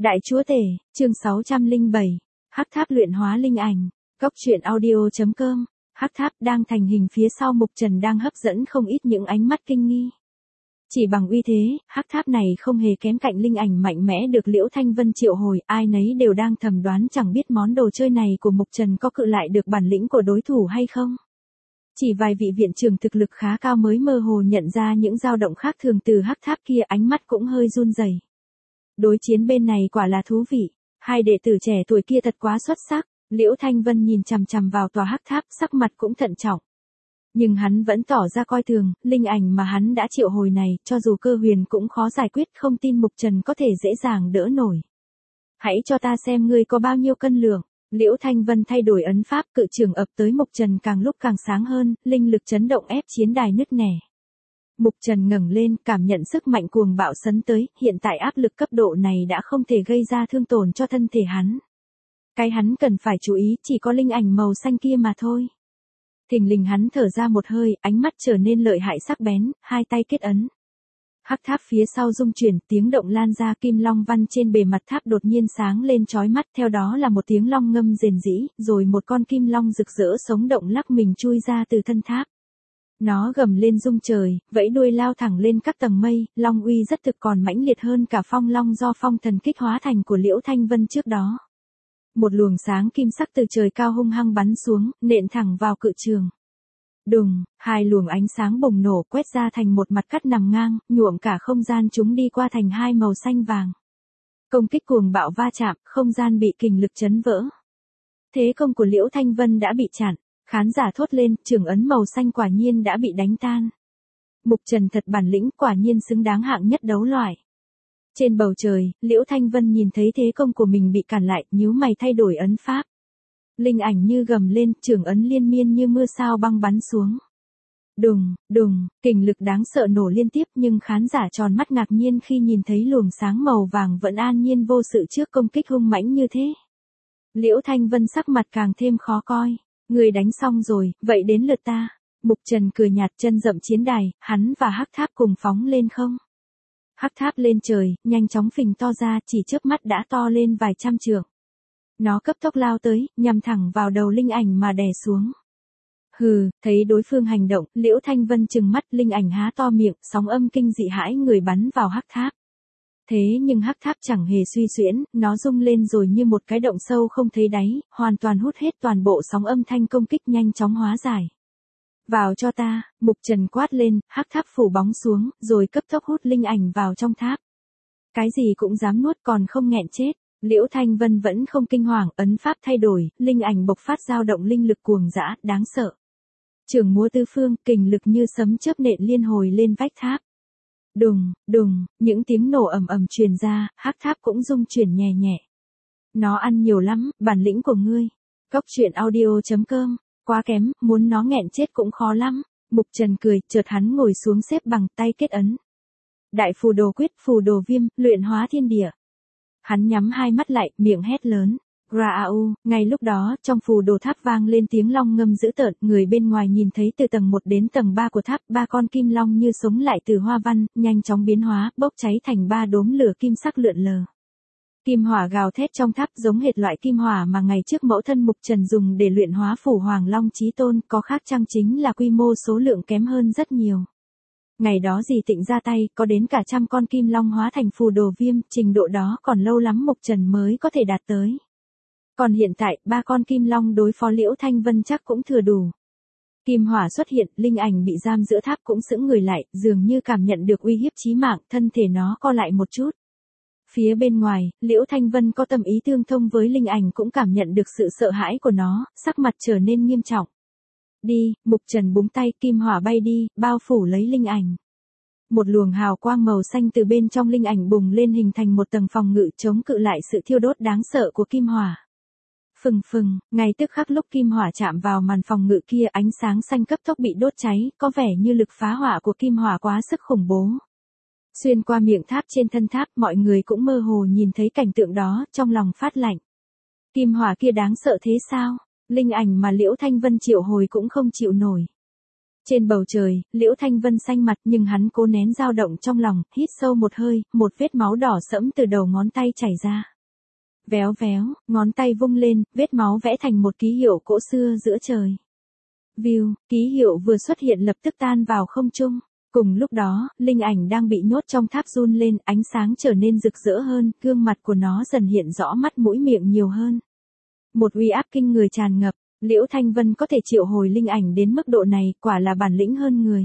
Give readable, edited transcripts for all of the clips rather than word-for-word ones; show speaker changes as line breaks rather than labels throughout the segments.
Đại Chúa Tể, chương 607, Hắc Tháp luyện hóa linh ảnh, Góc truyện audio.com, Hắc Tháp đang thành hình phía sau Mục Trần đang hấp dẫn không ít những ánh mắt kinh nghi. Chỉ bằng uy thế, Hắc Tháp này không hề kém cạnh linh ảnh mạnh mẽ được Liễu Thanh Vân triệu hồi, ai nấy đều đang thầm đoán chẳng biết món đồ chơi này của Mục Trần có cự lại được bản lĩnh của đối thủ hay không. Chỉ vài vị viện trưởng thực lực khá cao mới mơ hồ nhận ra những dao động khác thường từ Hắc Tháp kia, ánh mắt cũng hơi run rẩy. Đối chiến bên này quả là thú vị, hai đệ tử trẻ tuổi kia thật quá xuất sắc. Liễu Thanh Vân nhìn chằm chằm vào tòa Hắc Tháp, sắc mặt cũng thận trọng. Nhưng hắn vẫn tỏ ra coi thường, linh ảnh mà hắn đã triệu hồi này, cho dù Cơ Huyền cũng khó giải quyết, không tin Mục Trần có thể dễ dàng đỡ nổi. Hãy cho ta xem ngươi có bao nhiêu cân lượng. Liễu Thanh Vân thay đổi ấn pháp, cự trường ập tới Mục Trần càng lúc càng sáng hơn, linh lực chấn động ép chiến đài nứt nẻ. Mục Trần ngẩng lên, cảm nhận sức mạnh cuồng bạo sấn tới, hiện tại áp lực cấp độ này đã không thể gây ra thương tổn cho thân thể hắn. Cái hắn cần phải chú ý chỉ có linh ảnh màu xanh kia mà thôi. Thình lình hắn thở ra một hơi, ánh mắt trở nên lợi hại sắc bén, hai tay kết ấn. Hắc tháp phía sau rung chuyển, tiếng động lan ra, kim long văn trên bề mặt tháp đột nhiên sáng lên chói mắt, theo đó là một tiếng long ngâm rền rĩ, rồi một con kim long rực rỡ sống động lắc mình chui ra từ thân tháp. Nó gầm lên rung trời, vẫy đuôi lao thẳng lên các tầng mây, long uy rất thực còn mãnh liệt hơn cả phong long do phong thần kích hóa thành của Liễu Thanh Vân trước đó. Một luồng sáng kim sắc từ trời cao hung hăng bắn xuống, nện thẳng vào cự trường. Đùng, hai luồng ánh sáng bùng nổ quét ra thành một mặt cắt nằm ngang, nhuộm cả không gian, chúng đi qua thành hai màu xanh vàng. Công kích cuồng bạo va chạm, không gian bị kình lực chấn vỡ. Thế công của Liễu Thanh Vân đã bị chặn, khán giả thốt lên, trường ấn màu xanh quả nhiên đã bị đánh tan. Mục Trần thật bản lĩnh, quả nhiên xứng đáng hạng nhất đấu loại. Trên bầu trời, Liễu Thanh Vân nhìn thấy thế công của mình bị cản lại, nhíu mày thay đổi ấn pháp. Linh ảnh như gầm lên, trường ấn liên miên như mưa sao băng bắn xuống. Đùng, đùng, kình lực đáng sợ nổ liên tiếp, nhưng khán giả tròn mắt ngạc nhiên khi nhìn thấy luồng sáng màu vàng vẫn an nhiên vô sự trước công kích hung mãnh như thế. Liễu Thanh Vân sắc mặt càng thêm khó coi. Người đánh xong rồi, vậy đến lượt ta. Mục Trần cười nhạt, chân dậm chiến đài, hắn và Hắc Tháp cùng phóng lên không. Hắc Tháp lên trời, nhanh chóng phình to ra, chỉ chớp mắt đã to lên vài trăm trượng. Nó cấp tốc lao tới, nhằm thẳng vào đầu linh ảnh mà đè xuống. Hừ, thấy đối phương hành động, Liễu Thanh Vân trừng mắt, linh ảnh há to miệng, sóng âm kinh dị hãi người bắn vào Hắc Tháp. Thế nhưng Hắc Tháp chẳng hề suy xuyễn, nó rung lên rồi như một cái động sâu không thấy đáy, hoàn toàn hút hết toàn bộ sóng âm thanh công kích, nhanh chóng hóa giải. Vào cho ta, Mục Trần quát lên, Hắc Tháp phủ bóng xuống, rồi cấp tốc hút linh ảnh vào trong tháp. Cái gì cũng dám nuốt, còn không nghẹn chết. Liễu Thanh Vân vẫn không kinh hoàng, ấn pháp thay đổi, linh ảnh bộc phát dao động linh lực cuồng dã, đáng sợ. Trường múa tứ phương, kình lực như sấm chớp nện liên hồi lên vách tháp. Đùng, đùng, những tiếng nổ ầm ầm truyền ra, Hắc Tháp cũng rung chuyển nhẹ nhẹ. Nó ăn nhiều lắm, bản lĩnh của ngươi. Góc truyện audio.com, quá kém, muốn nó nghẹn chết cũng khó lắm. Mục Trần cười, chợt hắn ngồi xuống xếp bằng, tay kết ấn. Đại phù đồ quyết, phù đồ viêm, luyện hóa thiên địa. Hắn nhắm hai mắt lại, miệng hét lớn. Raau, ngay lúc đó, trong phù đồ tháp vang lên tiếng long ngâm dữ tợn, người bên ngoài nhìn thấy từ tầng 1 đến tầng 3 của tháp, ba con kim long như sống lại từ hoa văn, nhanh chóng biến hóa, bốc cháy thành ba đốm lửa kim sắc lượn lờ. Kim hỏa gào thét trong tháp giống hệt loại kim hỏa mà ngày trước mẫu thân Mục Trần dùng để luyện hóa phủ Hoàng Long Chí Tôn, có khác chăng chính là quy mô số lượng kém hơn rất nhiều. Ngày đó Dì Tịnh ra tay, có đến cả trăm con kim long hóa thành phù đồ viêm, trình độ đó còn lâu lắm Mục Trần mới có thể đạt tới. Còn hiện tại, ba con kim long đối phó Liễu Thanh Vân chắc cũng thừa đủ. Kim hỏa xuất hiện, linh ảnh bị giam giữa tháp cũng sững người lại, dường như cảm nhận được uy hiếp chí mạng, thân thể nó co lại một chút. Phía bên ngoài, Liễu Thanh Vân có tâm ý tương thông với linh ảnh cũng cảm nhận được sự sợ hãi của nó, sắc mặt trở nên nghiêm trọng. Đi, Mục Trần búng tay, kim hỏa bay đi, bao phủ lấy linh ảnh. Một luồng hào quang màu xanh từ bên trong linh ảnh bùng lên hình thành một tầng phòng ngự chống cự lại sự thiêu đốt đáng sợ của kim hỏa. Phừng phừng, ngay tức khắc lúc kim hỏa chạm vào màn phòng ngự kia, ánh sáng xanh cấp tốc bị đốt cháy, có vẻ như lực phá hỏa của kim hỏa quá sức khủng bố. Xuyên qua miệng tháp trên thân tháp, mọi người cũng mơ hồ nhìn thấy cảnh tượng đó, trong lòng phát lạnh. Kim hỏa kia đáng sợ thế sao? Linh ảnh mà Liễu Thanh Vân triệu hồi cũng không chịu nổi. Trên bầu trời, Liễu Thanh Vân xanh mặt nhưng hắn cố nén dao động trong lòng, hít sâu một hơi, một vết máu đỏ sẫm từ đầu ngón tay chảy ra. Véo véo, ngón tay vung lên, vết máu vẽ thành một ký hiệu cỗ xưa giữa trời. View, ký hiệu vừa xuất hiện lập tức tan vào không trung. Cùng lúc đó, linh ảnh đang bị nhốt trong tháp run lên, ánh sáng trở nên rực rỡ hơn, gương mặt của nó dần hiện rõ, mắt mũi miệng nhiều hơn. Một uy áp kinh người tràn ngập, Liễu Thanh Vân có thể triệu hồi linh ảnh đến mức độ này, quả là bản lĩnh hơn người.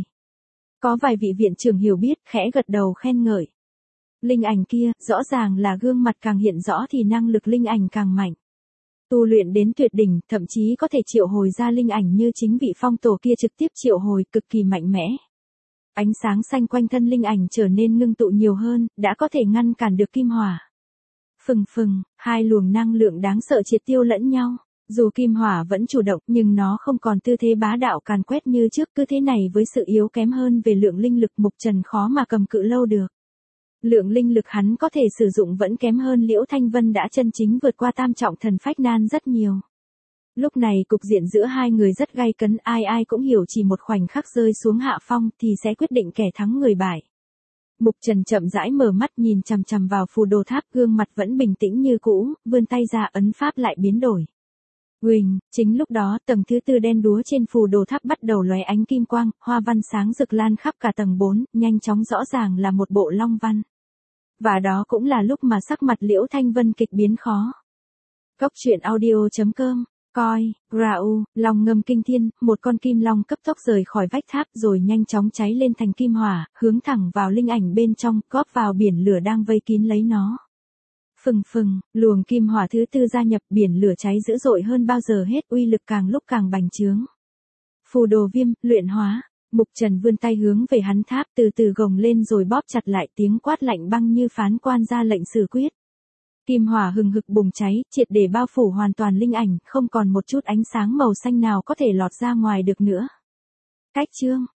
Có vài vị viện trưởng hiểu biết, khẽ gật đầu khen ngợi. Linh ảnh kia, rõ ràng là gương mặt càng hiện rõ thì năng lực linh ảnh càng mạnh. Tu luyện đến tuyệt đỉnh, thậm chí có thể triệu hồi ra linh ảnh như chính vị phong tổ kia trực tiếp triệu hồi, cực kỳ mạnh mẽ. Ánh sáng xanh quanh thân linh ảnh trở nên ngưng tụ nhiều hơn, đã có thể ngăn cản được kim hỏa. Phừng phừng, hai luồng năng lượng đáng sợ triệt tiêu lẫn nhau. Dù kim hỏa vẫn chủ động nhưng nó không còn tư thế bá đạo càn quét như trước, cứ thế này với sự yếu kém hơn về lượng linh lực Mục Trần khó mà cầm cự lâu được. Lượng linh lực hắn có thể sử dụng vẫn kém hơn Liễu Thanh Vân đã chân chính vượt qua tam trọng thần phách nan rất nhiều. Lúc này cục diện giữa hai người rất gay cấn, ai ai cũng hiểu chỉ một khoảnh khắc rơi xuống hạ phong thì sẽ quyết định kẻ thắng người bại. Mục Trần chậm rãi mở mắt nhìn chằm chằm vào phù đồ tháp, gương mặt vẫn bình tĩnh như cũ, vươn tay ra ấn pháp lại biến đổi. Huỳnh, chính lúc đó tầng thứ tư đen đúa trên phù đồ tháp bắt đầu lóe ánh kim quang, hoa văn sáng rực lan khắp cả tầng 4, nhanh chóng rõ ràng là một bộ long văn. Và đó cũng là lúc mà sắc mặt Liễu Thanh Vân kịch biến khó. Cốc truyện audio.com, coi, Rau, long ngâm kinh thiên, một con kim long cấp tốc rời khỏi vách tháp rồi nhanh chóng cháy lên thành kim hỏa, hướng thẳng vào linh ảnh bên trong, góp vào biển lửa đang vây kín lấy nó. Phừng phừng, luồng kim hỏa thứ tư gia nhập, biển lửa cháy dữ dội hơn bao giờ hết, uy lực càng lúc càng bành trướng. Phù đồ viêm, luyện hóa. Mục Trần vươn tay hướng về hắn tháp, từ từ gồng lên rồi bóp chặt lại, tiếng quát lạnh băng như phán quan ra lệnh xử quyết. Kim hỏa hừng hực bùng cháy, triệt để bao phủ hoàn toàn linh ảnh, không còn một chút ánh sáng màu xanh nào có thể lọt ra ngoài được nữa. Cách chương